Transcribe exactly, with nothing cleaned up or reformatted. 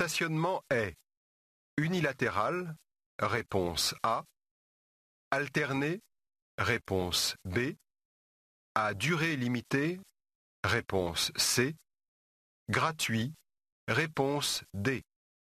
stationnement est unilatéral, réponse A, alterné, réponse B, à durée limitée, réponse C, gratuit, réponse D.